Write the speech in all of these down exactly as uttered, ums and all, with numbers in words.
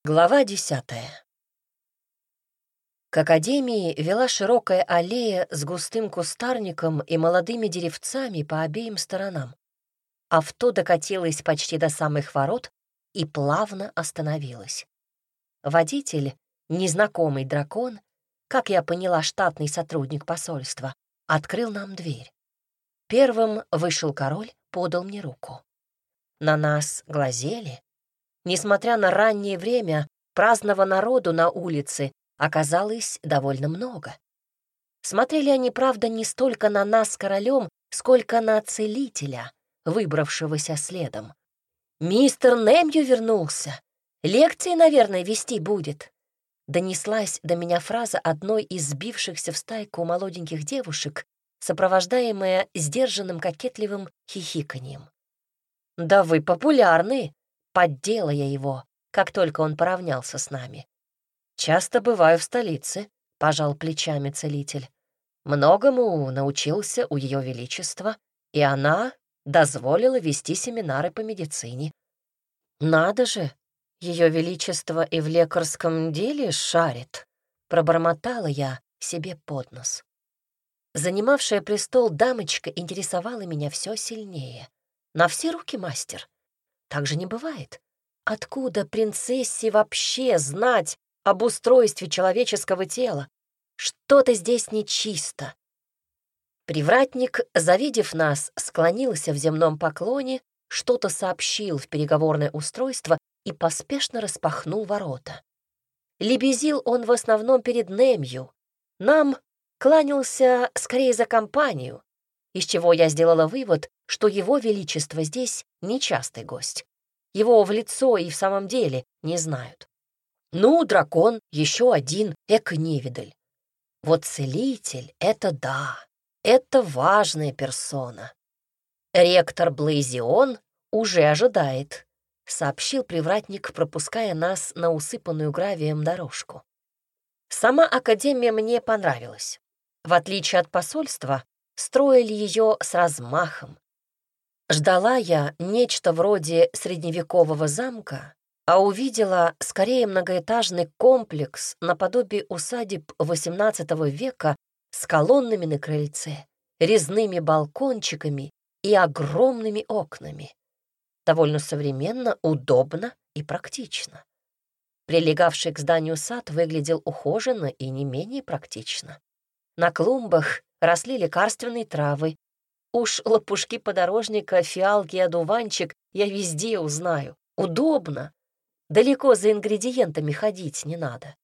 Глава десятая. К академии вела широкая аллея с густым кустарником и молодыми деревцами по обеим сторонам. Авто докатилось почти до самых ворот и плавно остановилось. Водитель, незнакомый дракон, как я поняла, штатный сотрудник посольства, открыл нам дверь. Первым вышел король, подал мне руку. На нас глазели. Несмотря на раннее время, праздного народу на улице оказалось довольно много. Смотрели они, правда, не столько на нас с королем, сколько на целителя, выбравшегося следом. «Мистер Немью вернулся. Лекции, наверное, вести будет», — донеслась до меня фраза одной из сбившихся в стайку молоденьких девушек, сопровождаемая сдержанным кокетливым хихиканьем. «Да вы популярны!» — поддела я его, как только он поравнялся с нами. «Часто бываю в столице», — пожал плечами целитель. «Многому научился у Ее Величества, и она дозволила вести семинары по медицине». «Надо же, Ее Величество и в лекарском деле шарит», — пробормотала я себе под нос. Занимавшая престол дамочка интересовала меня все сильнее. На все руки мастер. Так же не бывает. Откуда принцессе вообще знать об устройстве человеческого тела? Что-то здесь нечисто. Привратник, завидев нас, склонился в земном поклоне, что-то сообщил в переговорное устройство и поспешно распахнул ворота. Лебезил он в основном перед Немью. Нам кланялся скорее за компанию, из чего я сделала вывод, что его величество здесь нечастый гость. Его в лицо и в самом деле не знают. Ну, дракон, еще один эко-невидаль. Вот целитель — это да, это важная персона. Ректор Блейзион уже ожидает, — сообщил привратник, пропуская нас на усыпанную гравием дорожку. Сама академия мне понравилась. В отличие от посольства, строили ее с размахом. Ждала я нечто вроде средневекового замка, а увидела скорее многоэтажный комплекс наподобие усадеб восемнадцатого века с колоннами на крыльце, резными балкончиками и огромными окнами. Довольно современно, удобно и практично. Прилегавший к зданию сад выглядел ухоженно и не менее практично. На клумбах росли лекарственные травы. Уж лопушки подорожника, фиалки и одуванчик я везде узнаю. Удобно. Далеко за ингредиентами ходить не надо.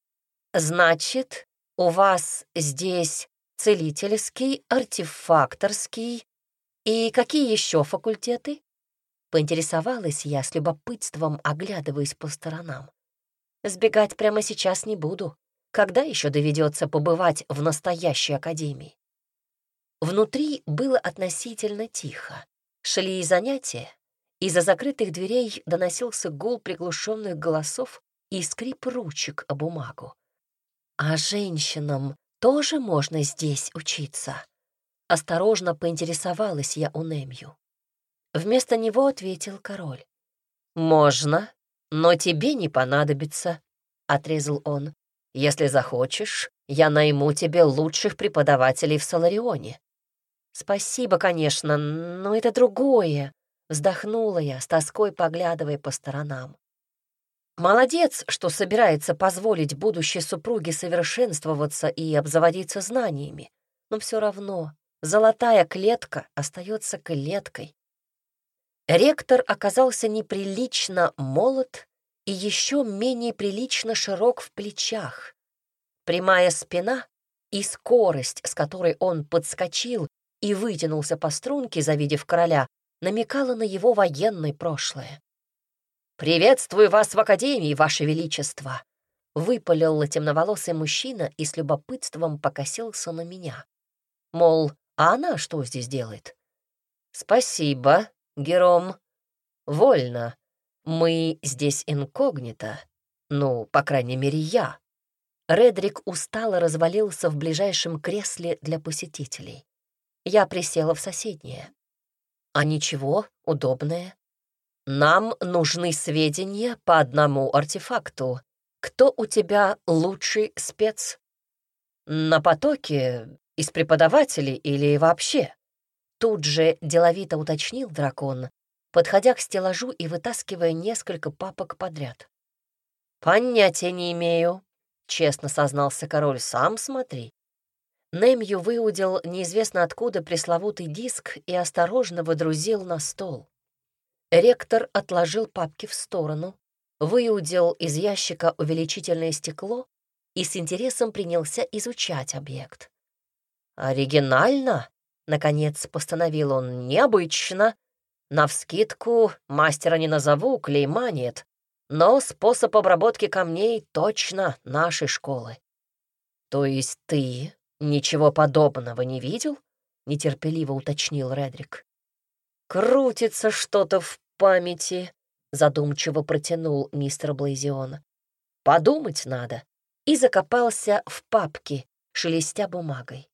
Значит, у вас здесь целительский, артефакторский и какие еще факультеты? Поинтересовалась я с любопытством, оглядываясь по сторонам. Сбегать прямо сейчас не буду. Когда еще доведется побывать в настоящей академии? Внутри было относительно тихо. Шли и занятия. Из-за закрытых дверей доносился гул приглушенных голосов и скрип ручек о бумагу. А женщинам тоже можно здесь учиться? Осторожно поинтересовалась я у Немью. Вместо него ответил король. «Можно, но тебе не понадобится», — отрезал он. «Если захочешь, я найму тебе лучших преподавателей в Соларионе». «Спасибо, конечно, но это другое», — вздохнула я, с тоской поглядывая по сторонам. «Молодец, что собирается позволить будущей супруге совершенствоваться и обзаводиться знаниями, но все равно золотая клетка остается клеткой». Ректор оказался неприлично молод и еще менее прилично широк в плечах. Прямая спина и скорость, с которой он подскочил и вытянулся по струнке, завидев короля, намекала на его военное прошлое. «Приветствую вас в Академии, Ваше Величество!» — выпалил темноволосый мужчина и с любопытством покосился на меня. Мол, а она что здесь делает? «Спасибо, Гером. Вольно. Мы здесь инкогнито. Ну, по крайней мере, я». Редрик устало развалился в ближайшем кресле для посетителей. Я присела в соседнее. А ничего, удобное. Нам нужны сведения по одному артефакту. Кто у тебя лучший спец? На потоке, из преподавателей или вообще? Тут же деловито уточнил дракон, подходя к стеллажу и вытаскивая несколько папок подряд. «Понятия не имею», — честно сознался король, — «сам смотри». Немью выудил неизвестно откуда пресловутый диск и осторожно водрузил на стол. Ректор отложил папки в сторону, выудил из ящика увеличительное стекло и с интересом принялся изучать объект. «Оригинально?» — наконец постановил он. «Необычно. Навскидку мастера не назову, клейма нет, но способ обработки камней точно нашей школы». «То есть ты ничего подобного не видел?» — нетерпеливо уточнил Редрик. «Крутится что-то в памяти», — задумчиво протянул мистер Блейзион. «Подумать надо». И закопался в папке, шелестя бумагой.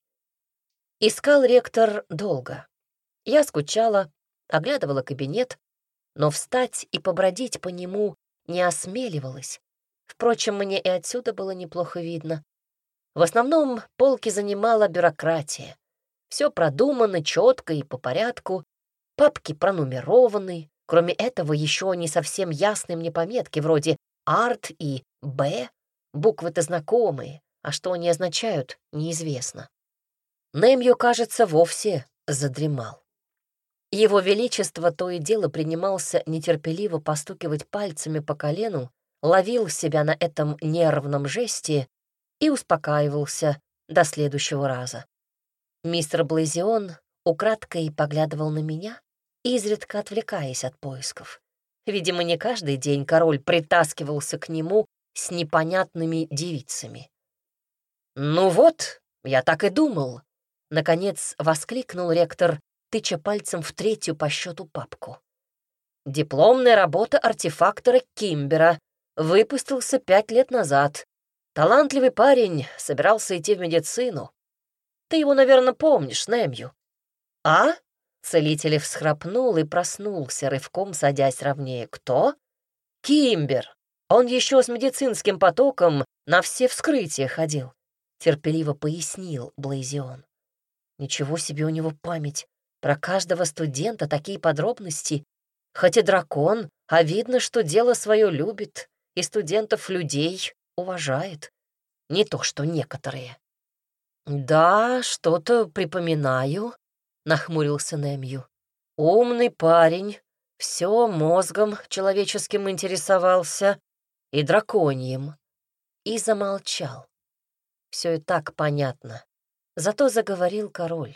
Искал ректор долго. Я скучала, оглядывала кабинет, но встать и побродить по нему не осмеливалась. Впрочем, мне и отсюда было неплохо видно. В основном полки занимала бюрократия. Все продумано четко и по порядку, папки пронумерованы, кроме этого еще не совсем ясные мне пометки вроде «Арт» и «Б». Буквы-то знакомые, а что они означают, неизвестно. Немью, кажется, вовсе задремал. Его Величество то и дело принимался нетерпеливо постукивать пальцами по колену, ловил себя на этом нервном жесте и успокаивался до следующего раза. Мистер Блейзион украдкой поглядывал на меня, изредка отвлекаясь от поисков. Видимо, не каждый день король притаскивался к нему с непонятными девицами. «Ну вот, я так и думал», — наконец воскликнул ректор, тыча пальцем в третью по счету папку. «Дипломная работа артефактора Кимбера. Выпустился пять лет назад. Талантливый парень, собирался идти в медицину. Ты его, наверное, помнишь, Немью». «А?» — целитель всхрапнул и проснулся, рывком садясь ровнее. «Кто?» «Кимбер. Он еще с медицинским потоком на все вскрытия ходил», — терпеливо пояснил Блейзион. «Ничего себе у него память. Про каждого студента такие подробности. Хоть и дракон, а видно, что дело свое любит и студентов людей уважает. Не то что некоторые». «Да, что-то припоминаю», — нахмурился Немью. «Умный парень, все мозгом человеческим интересовался и драконьим». И замолчал. Все и так понятно. Зато заговорил король.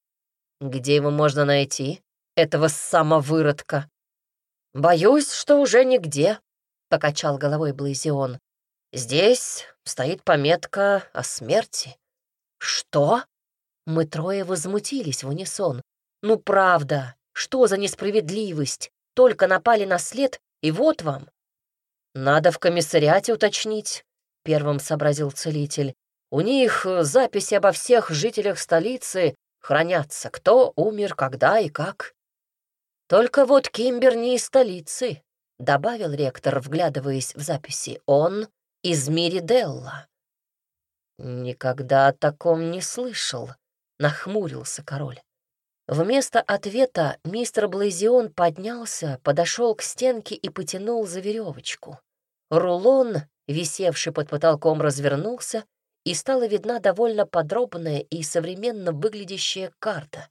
«Где его можно найти, этого самовыродка?» «Боюсь, что уже нигде», — покачал головой Блейзион. «Здесь стоит пометка о смерти». «Что?» Мы трое возмутились в унисон. «Ну правда, что за несправедливость? Только напали на след, и вот вам». «Надо в комиссариате уточнить», — первым сообразил целитель. «У них записи обо всех жителях столицы хранятся, кто умер, когда и как». «Только вот Кимбер не из столицы», — добавил ректор, вглядываясь в записи. «Он из Мириделла». «Никогда о таком не слышал», — нахмурился король. Вместо ответа мистер Блейзион поднялся, подошел к стенке и потянул за веревочку. Рулон, висевший под потолком, развернулся, и стала видна довольно подробная и современно выглядящая карта.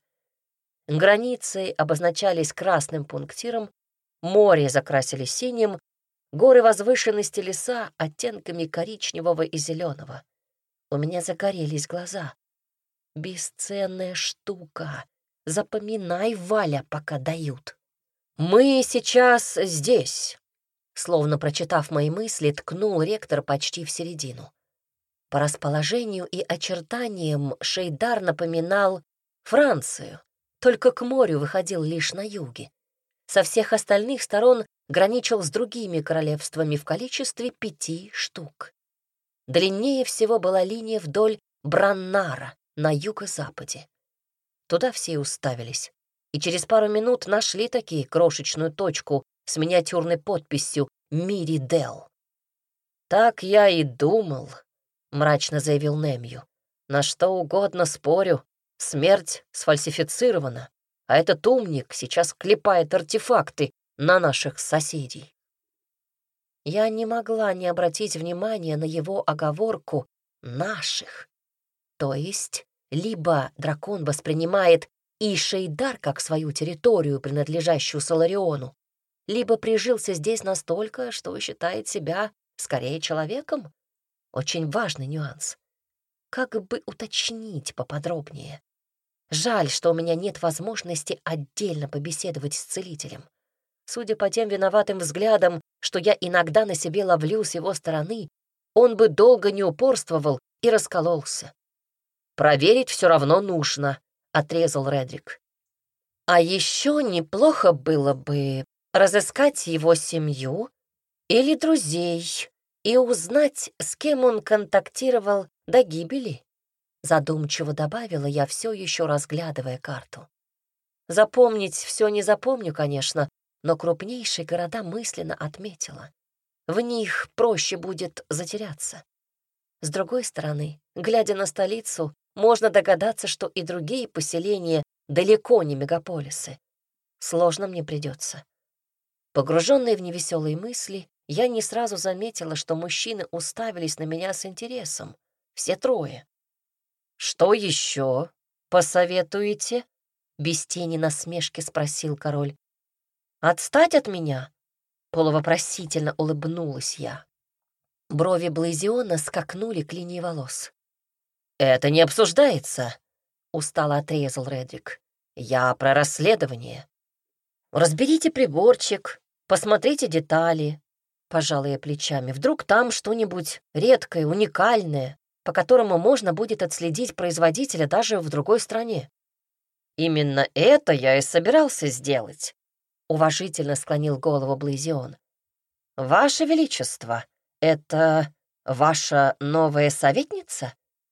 Границы обозначались красным пунктиром, море закрасили синим, горы возвышенности леса оттенками коричневого и зеленого. У меня загорелись глаза. Бесценная штука. Запоминай, Валя, пока дают. «Мы сейчас здесь», — словно прочитав мои мысли, ткнул ректор почти в середину. По расположению и очертаниям Шейдар напоминал Францию, только к морю выходил лишь на юге. Со всех остальных сторон граничил с другими королевствами в количестве пяти штук. Длиннее всего была линия вдоль Браннара на юго-западе. Туда все и уставились, и через пару минут нашли таки крошечную точку с миниатюрной подписью «Мири Дел». «Так я и думал», — мрачно заявил Немью. «На что угодно спорю, смерть сфальсифицирована, а этот умник сейчас клепает артефакты на наших соседей». Я не могла не обратить внимания на его оговорку «наших». То есть, либо дракон воспринимает Ишейдар как свою территорию, принадлежащую Солариону, либо прижился здесь настолько, что считает себя скорее человеком. Очень важный нюанс. Как бы уточнить поподробнее? Жаль, что у меня нет возможности отдельно побеседовать с целителем. Судя по тем виноватым взглядам, что я иногда на себе ловлю с его стороны, он бы долго не упорствовал и раскололся. «Проверить все равно нужно», — отрезал Редрик. «А еще неплохо было бы разыскать его семью или друзей и узнать, с кем он контактировал до гибели», — задумчиво добавила я, все еще разглядывая карту. Запомнить все не запомню, конечно, но крупнейшие города мысленно отметила. В них проще будет затеряться. С другой стороны, глядя на столицу, можно догадаться, что и другие поселения далеко не мегаполисы. Сложно мне придется. Погруженные в невеселые мысли, я не сразу заметила, что мужчины уставились на меня с интересом. Все трое. «Что еще посоветуете?» — без тени насмешки спросил король. «Отстать от меня?» — полувопросительно улыбнулась я. Брови Блазиона скакнули к линии волос. «Это не обсуждается», — устало отрезал Редрик. «Я про расследование». «Разберите приборчик, посмотрите детали», — пожала я плечами. «Вдруг там что-нибудь редкое, уникальное, по которому можно будет отследить производителя даже в другой стране». «Именно это я и собирался сделать», — уважительно склонил голову Блазион. «Ваше Величество, это ваша новая советница?»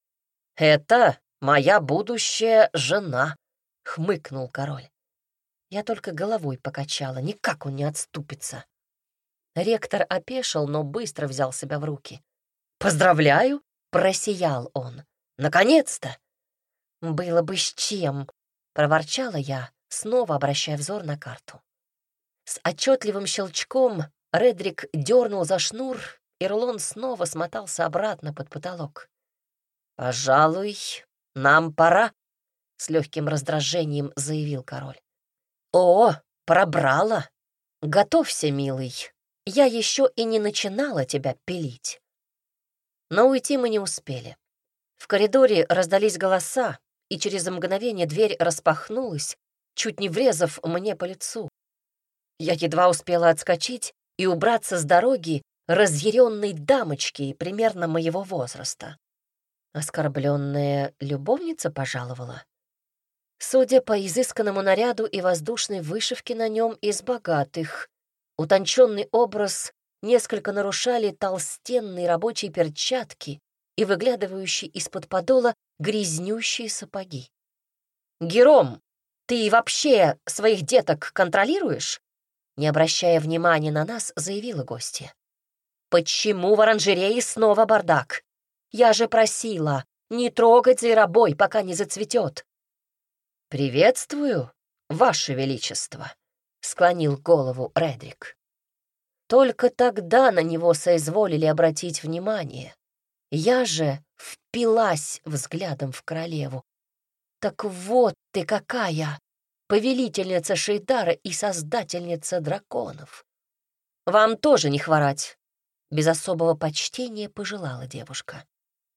«Это моя будущая жена», — хмыкнул король. Я только головой покачала, никак он не отступится. Ректор опешил, но быстро взял себя в руки. «Поздравляю!» — просиял он. «Наконец-то!» «Было бы с чем!» — проворчала я, снова обращая взор на карту. С отчетливым щелчком Редрик дернул за шнур, и рулон снова смотался обратно под потолок. «Пожалуй, нам пора», — с легким раздражением заявил король. «О, пробрала! Готовься, милый, я еще и не начинала тебя пилить». Но уйти мы не успели. В коридоре раздались голоса, и через мгновение дверь распахнулась, чуть не врезав мне по лицу. Я едва успела отскочить и убраться с дороги разъяренной дамочки примерно моего возраста. Оскорбленная любовница пожаловала. Судя по изысканному наряду и воздушной вышивке на нем из богатых, утонченный образ несколько нарушали толстенные рабочие перчатки и выглядывающие из-под подола грязнющие сапоги. «Гером, ты вообще своих деток контролируешь?» Не обращая внимания на нас, заявила гостья. «Почему в оранжерее снова бардак? Я же просила не трогать зверобой, пока не зацветет». «Приветствую, Ваше Величество», — склонил голову Редрик. Только тогда на него соизволили обратить внимание. Я же впилась взглядом в королеву. «Так вот ты какая! Повелительница Шейдара и создательница драконов!» «Вам тоже не хворать!» — без особого почтения пожелала девушка.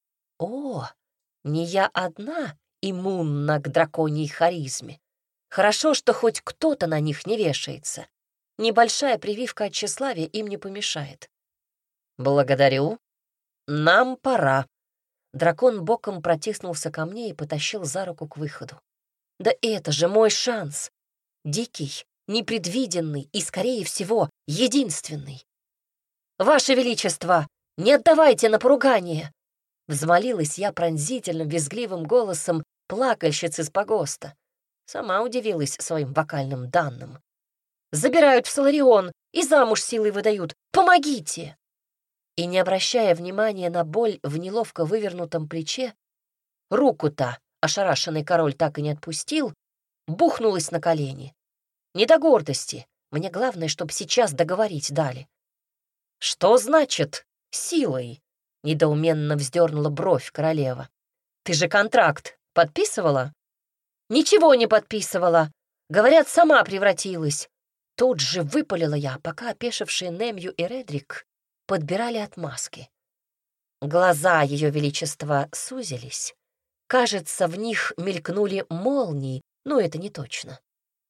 «О, не я одна иммунна к драконьей харизме. Хорошо, что хоть кто-то на них не вешается. Небольшая прививка от тщеславия им не помешает». «Благодарю. Нам пора». Дракон боком протиснулся ко мне и потащил за руку к выходу. «Да это же мой шанс! Дикий, непредвиденный и, скорее всего, единственный!» «Ваше Величество, не отдавайте на поругание!» Взмолилась я пронзительным, визгливым голосом плакальщицы с погоста. Сама удивилась своим вокальным данным. «Забирают в Соларион, и замуж силой выдают. Помогите!» И, не обращая внимания на боль в неловко вывернутом плече, руку-то ошарашенный король так и не отпустил, бухнулась на колени. Не до гордости. Мне главное, чтобы сейчас договорить дали. «Что значит силой?» — недоуменно вздернула бровь королева. «Ты же контракт подписывала?» «Ничего не подписывала. Говорят, сама превратилась». Тут же выпалила я, пока опешившие Немью и Редрик подбирали отмазки. Глаза Ее Величества сузились. Кажется, в них мелькнули молнии, но это не точно.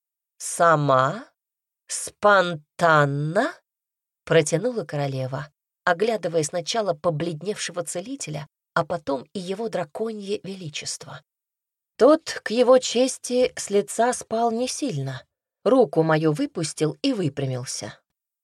«Сама? Спонтанно?» — протянула королева, оглядывая сначала побледневшего целителя, а потом и его драконье величество. Тот, к его чести, с лица спал не сильно. Руку мою выпустил и выпрямился.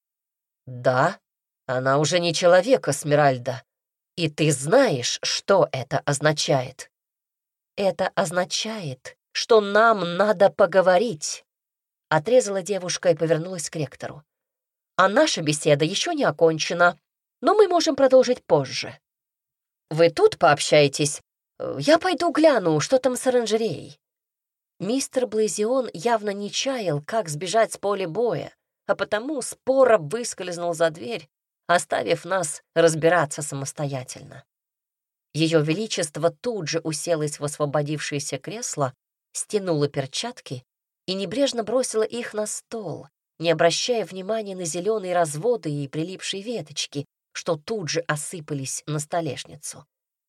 «Да, она уже не человек, Эсмеральда, и ты знаешь, что это означает?» «Это означает, что нам надо поговорить», — отрезала девушка и повернулась к ректору. «А наша беседа еще не окончена, но мы можем продолжить позже. Вы тут пообщаетесь? Я пойду гляну, что там с оранжереей». Мистер Блазион явно не чаял, как сбежать с поля боя, а потому споро выскользнул за дверь, оставив нас разбираться самостоятельно. Ее Величество тут же уселось в освободившееся кресло, стянула перчатки и небрежно бросила их на стол, не обращая внимания на зеленые разводы и прилипшие веточки, что тут же осыпались на столешницу.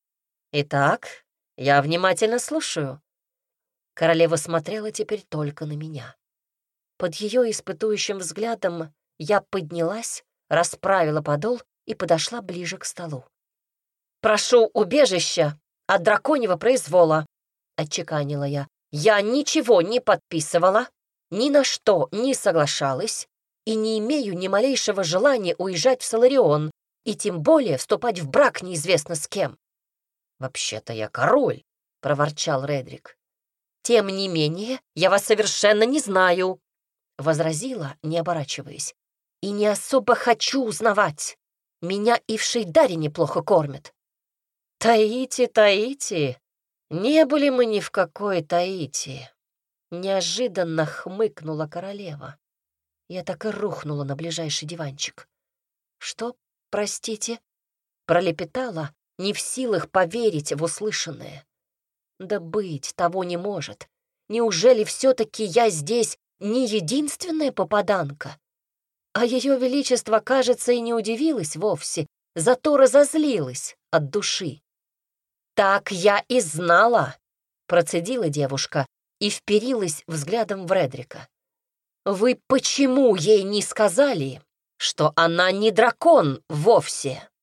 «Итак, я внимательно слушаю». Королева смотрела теперь только на меня. Под ее испытующим взглядом я поднялась, расправила подол и подошла ближе к столу. «Прошу убежища от драконьего произвола», — отчеканила я. «Я ничего не подписывала, ни на что не соглашалась и не имею ни малейшего желания уезжать в Соларион и тем более вступать в брак неизвестно с кем». «Вообще-то я король», — проворчал Редрик. «Тем не менее, я вас совершенно не знаю», — возразила, не оборачиваясь. «И не особо хочу узнавать. Меня и в Шейдаре неплохо кормят». «Таити, Таити, не были мы ни в какой Таити», — неожиданно хмыкнула королева. Я так и рухнула на ближайший диванчик. «Что, простите?» — пролепетала, не в силах поверить в услышанное. «Да быть того не может. Неужели все-таки я здесь не единственная попаданка?» А Ее Величество, кажется, и не удивилась вовсе, зато разозлилась от души. «Так я и знала», — процедила девушка и вперилась взглядом в Редрика. «Вы почему ей не сказали, что она не дракон вовсе?»